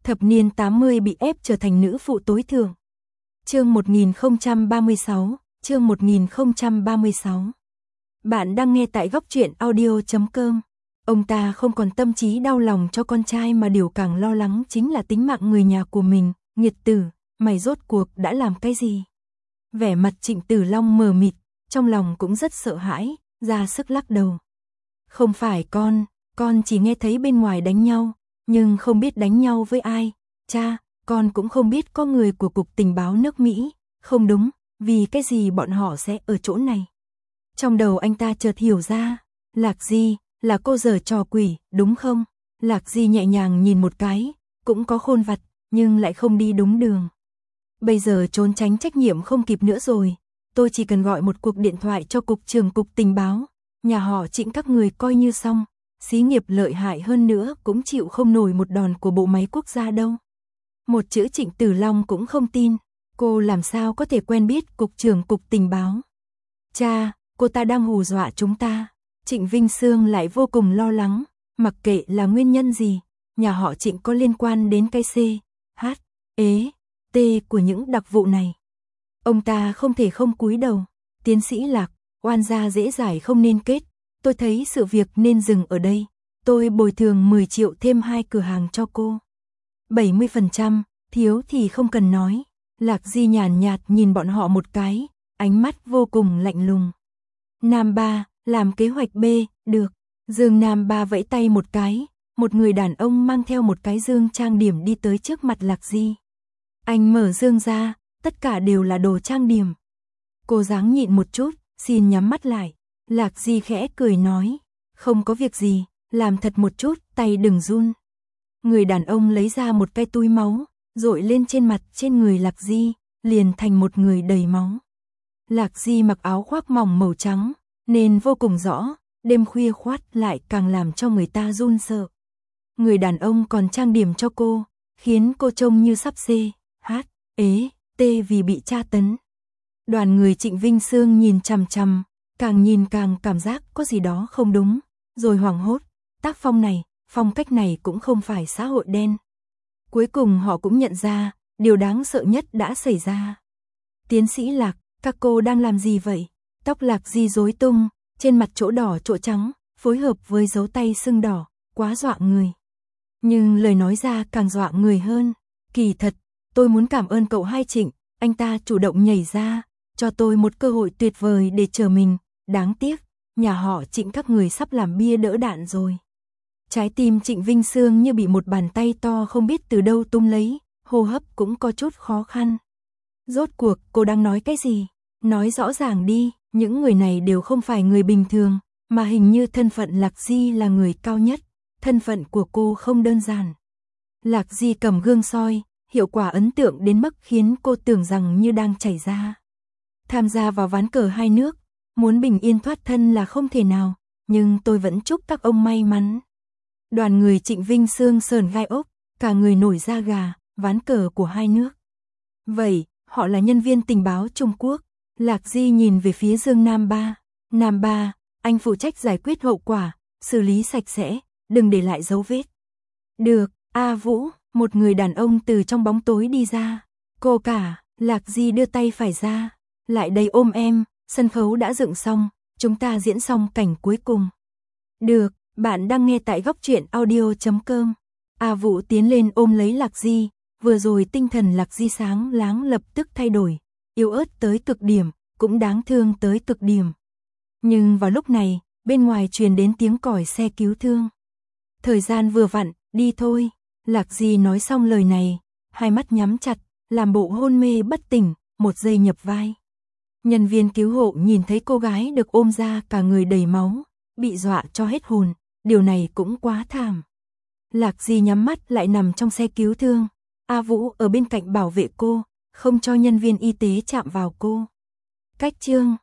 Thập niên 80 bị ép trở thành nữ phụ tối thượng. Chương 1036, chương 1036. Bạn đang nghe tại góc truyện audio.com. Ông ta không còn tâm trí đau lòng cho con trai mà điều càng lo lắng chính là tính mạng người nhà của mình. Nghiệt tử, mày rốt cuộc đã làm cái gì? Vẻ mặt Trịnh Tử Long mờ mịt, trong lòng cũng rất sợ hãi, ra sức lắc đầu. Không phải con chỉ nghe thấy bên ngoài đánh nhau, nhưng không biết đánh nhau với ai. Cha, con cũng không biết có người của Cục Tình báo nước Mỹ. Không đúng, vì cái gì bọn họ sẽ ở chỗ này? Trong đầu anh ta chợt hiểu ra, Lạc Di, là cô giở trò quỷ, đúng không? Lạc Di nhẹ nhàng nhìn một cái, cũng có khôn vặt, nhưng lại không đi đúng đường. Bây giờ trốn tránh trách nhiệm không kịp nữa rồi, tôi chỉ cần gọi một cuộc điện thoại cho Cục trưởng Cục Tình báo, nhà họ Trịnh các người coi như xong, xí nghiệp lợi hại hơn nữa cũng chịu không nổi một đòn của bộ máy quốc gia đâu. Một chữ Trịnh Tử Long cũng không tin, cô làm sao có thể quen biết Cục trưởng Cục Tình báo. Cha, cô ta đang hù dọa chúng ta. Trịnh Vinh Sương lại vô cùng lo lắng, mặc kệ là nguyên nhân gì, nhà họ Trịnh có liên quan đến cái C, H, E, T của những đặc vụ này. Ông ta không thể không cúi đầu. Tiến sĩ Lạc, oan gia dễ giải không nên kết, tôi thấy sự việc nên dừng ở đây. Tôi bồi thường 10 triệu thêm 2 cửa hàng cho cô. 70%, thiếu thì không cần nói. Lạc Di nhàn nhạt nhìn bọn họ một cái, ánh mắt vô cùng lạnh lùng. Nam Ba, làm kế hoạch B, được. Dương Nam Ba vẫy tay một cái, một người đàn ông mang theo một cái dương trang điểm đi tới trước mặt Lạc Di. Anh mở dương ra, tất cả đều là đồ trang điểm. Cô dáng nhịn một chút, xin nhắm mắt lại. Lạc Di khẽ cười nói, không có việc gì, làm thật một chút, tay đừng run. Người đàn ông lấy ra một cái túi máu, dội lên trên mặt trên người Lạc Di, liền thành một người đầy máu. Lạc Di mặc áo khoác mỏng màu trắng, nên vô cùng rõ, đêm khuya khoát lại càng làm cho người ta run sợ. Người đàn ông còn trang điểm cho cô, khiến cô trông như sắp C, H, E, T vì bị tra tấn. Đoàn người Trịnh Vinh Sương nhìn chằm chằm, càng nhìn càng cảm giác có gì đó không đúng, rồi hoảng hốt, tác phong này, phong cách này cũng không phải xã hội đen. Cuối cùng họ cũng nhận ra, điều đáng sợ nhất đã xảy ra. Tiến sĩ Lạc, các cô đang làm gì vậy? Tóc Lạc Di rối tung, trên mặt chỗ đỏ chỗ trắng, phối hợp với dấu tay sưng đỏ, quá dọa người. Nhưng lời nói ra càng dọa người hơn. Kỳ thật, tôi muốn cảm ơn cậu hai Trịnh, anh ta chủ động nhảy ra, cho tôi một cơ hội tuyệt vời để chờ mình. Đáng tiếc, nhà họ Trịnh các người sắp làm bia đỡ đạn rồi. Trái tim Trịnh Vinh Sương như bị một bàn tay to không biết từ đâu túm lấy, hô hấp cũng có chút khó khăn. Rốt cuộc cô đang nói cái gì? Nói rõ ràng đi, những người này đều không phải người bình thường, mà hình như thân phận Lạc Di là người cao nhất, thân phận của cô không đơn giản. Lạc Di cầm gương soi, hiệu quả ấn tượng đến mức khiến cô tưởng rằng như đang chảy ra. Tham gia vào ván cờ hai nước, muốn bình yên thoát thân là không thể nào, nhưng tôi vẫn chúc các ông may mắn. Đoàn người Trịnh Vinh Sương sờn gai ốc, cả người nổi da gà, ván cờ của hai nước. Vậy, họ là nhân viên tình báo Trung Quốc. Lạc Di nhìn về phía Dương Nam Ba. Nam Ba, anh phụ trách giải quyết hậu quả, xử lý sạch sẽ, đừng để lại dấu vết. Được, A Vũ, một người đàn ông từ trong bóng tối đi ra. Cô cả, Lạc Di đưa tay phải ra. Lại đây ôm em, sân khấu đã dựng xong, chúng ta diễn xong cảnh cuối cùng. Được, bạn đang nghe tại góc truyện audio.com. A Vũ tiến lên ôm lấy Lạc Di, vừa rồi tinh thần Lạc Di sáng láng lập tức thay đổi, yếu ớt tới cực điểm, cũng đáng thương tới cực điểm. Nhưng vào lúc này, bên ngoài truyền đến tiếng còi xe cứu thương. Thời gian vừa vặn, đi thôi. Lạc Di nói xong lời này, hai mắt nhắm chặt, làm bộ hôn mê bất tỉnh, một giây nhập vai. Nhân viên cứu hộ nhìn thấy cô gái được ôm ra cả người đầy máu, bị dọa cho hết hồn, điều này cũng quá thảm. Lạc Di nhắm mắt lại nằm trong xe cứu thương, A Vũ ở bên cạnh bảo vệ cô, không cho nhân viên y tế chạm vào cô. Cách chương